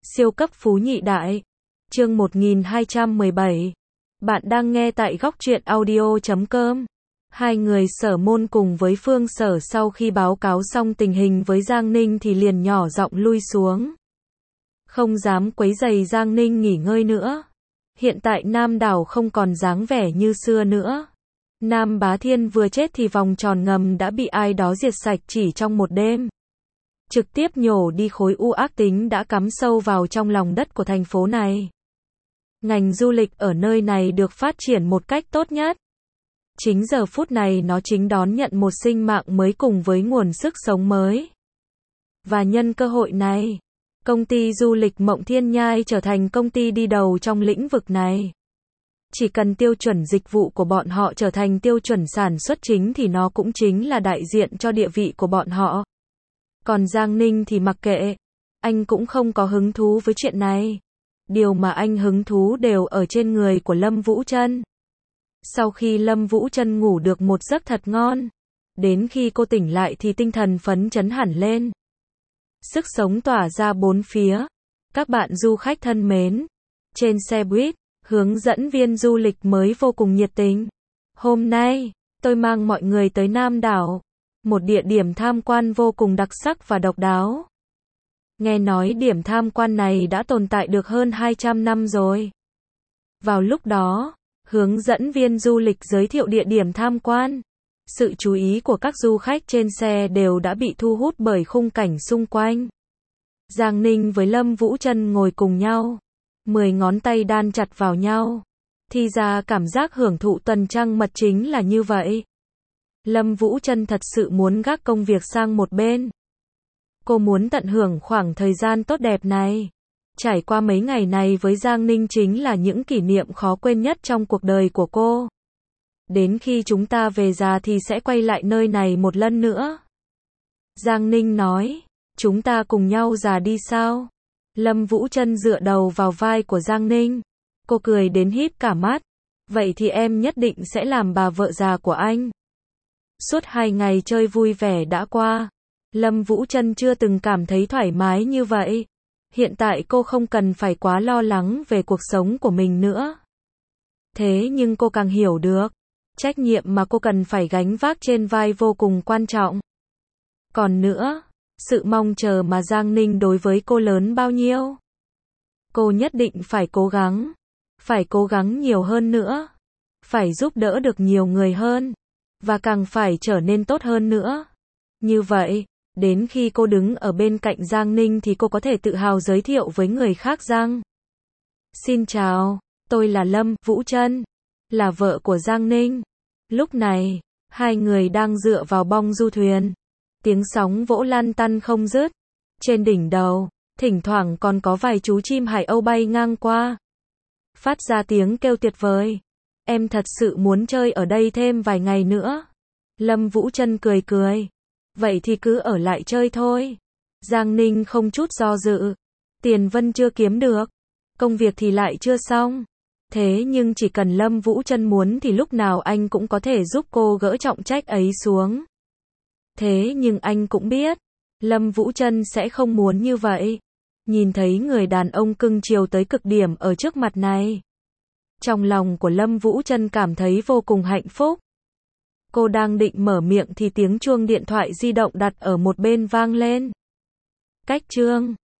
Siêu cấp phú nhị đại. Chương 1217. Bạn đang nghe tại góc truyện audio.com. Hai người Sở Môn cùng với Phương Sở sau khi báo cáo xong tình hình với Giang Ninh thì liền nhỏ giọng lui xuống. Không dám quấy rầy Giang Ninh nghỉ ngơi nữa. Hiện tại Nam đảo không còn dáng vẻ như xưa nữa. Nam Bá Thiên vừa chết thì vòng tròn ngầm đã bị ai đó diệt sạch chỉ trong một đêm. Trực tiếp nhổ đi khối u ác tính đã cắm sâu vào trong lòng đất của thành phố này. Ngành du lịch ở nơi này được phát triển một cách tốt nhất. Chính giờ phút này nó chính đón nhận một sinh mạng mới cùng với nguồn sức sống mới. Và nhân cơ hội này, công ty du lịch Mộng Thiên Nhai trở thành công ty đi đầu trong lĩnh vực này. Chỉ cần tiêu chuẩn dịch vụ của bọn họ trở thành tiêu chuẩn sản xuất chính thì nó cũng chính là đại diện cho địa vị của bọn họ. Còn Giang Ninh thì mặc kệ, anh cũng không có hứng thú với chuyện này. Điều mà anh hứng thú đều ở trên người của Lâm Vũ Trân. Sau khi Lâm Vũ Trân ngủ được một giấc thật ngon, đến khi cô tỉnh lại thì tinh thần phấn chấn hẳn lên. Sức sống tỏa ra bốn phía. Các bạn du khách thân mến, trên xe buýt, hướng dẫn viên du lịch mới vô cùng nhiệt tình. Hôm nay, tôi mang mọi người tới Nam đảo, một địa điểm tham quan vô cùng đặc sắc và độc đáo. Nghe nói điểm tham quan này đã tồn tại được hơn 200 năm rồi. Vào lúc đó, hướng dẫn viên du lịch giới thiệu địa điểm tham quan. Sự chú ý của các du khách trên xe đều đã bị thu hút bởi khung cảnh xung quanh. Giang Ninh với Lâm Vũ Trân ngồi cùng nhau, 10 ngón tay đan chặt vào nhau. Thì ra cảm giác hưởng thụ tuần trăng mật chính là như vậy. Lâm Vũ Trân thật sự muốn gác công việc sang một bên. Cô muốn tận hưởng khoảng thời gian tốt đẹp này. Trải qua mấy ngày này với Giang Ninh chính là những kỷ niệm khó quên nhất trong cuộc đời của cô. Đến khi chúng ta về già thì sẽ quay lại nơi này một lần nữa. Giang Ninh nói, chúng ta cùng nhau già đi sao? Lâm Vũ Trân dựa đầu vào vai của Giang Ninh. Cô cười đến híp cả mắt. Vậy thì em nhất định sẽ làm bà vợ già của anh. Suốt 2 ngày chơi vui vẻ đã qua, Lâm Vũ Trân chưa từng cảm thấy thoải mái như vậy. Hiện tại cô không cần phải quá lo lắng về cuộc sống của mình nữa. Thế nhưng cô càng hiểu được, trách nhiệm mà cô cần phải gánh vác trên vai vô cùng quan trọng. Còn nữa, sự mong chờ mà Giang Ninh đối với cô lớn bao nhiêu. Cô nhất định phải cố gắng nhiều hơn nữa. Phải giúp đỡ được nhiều người hơn. Và càng phải trở nên tốt hơn nữa. Như vậy, đến khi cô đứng ở bên cạnh Giang Ninh thì cô có thể tự hào giới thiệu với người khác rằng: Xin chào, tôi là Lâm Vũ Trân, là vợ của Giang Ninh. Lúc này, hai người đang dựa vào bong du thuyền. Tiếng sóng vỗ lăn tăn không dứt. Trên đỉnh đầu, thỉnh thoảng còn có vài chú chim hải âu bay ngang qua. Phát ra tiếng kêu tuyệt vời. Em thật sự muốn chơi ở đây thêm vài ngày nữa. Lâm Vũ Trân cười cười. Vậy thì cứ ở lại chơi thôi. Giang Ninh không chút do dự. Tiền Vân chưa kiếm được. Công việc thì lại chưa xong. Thế nhưng chỉ cần Lâm Vũ Trân muốn thì lúc nào anh cũng có thể giúp cô gỡ trọng trách ấy xuống. Thế nhưng anh cũng biết, Lâm Vũ Trân sẽ không muốn như vậy. Nhìn thấy người đàn ông cưng chiều tới cực điểm ở trước mặt này. Trong lòng của Lâm Vũ Trân cảm thấy vô cùng hạnh phúc. Cô đang định mở miệng thì tiếng chuông điện thoại di động đặt ở một bên vang lên. Cách chương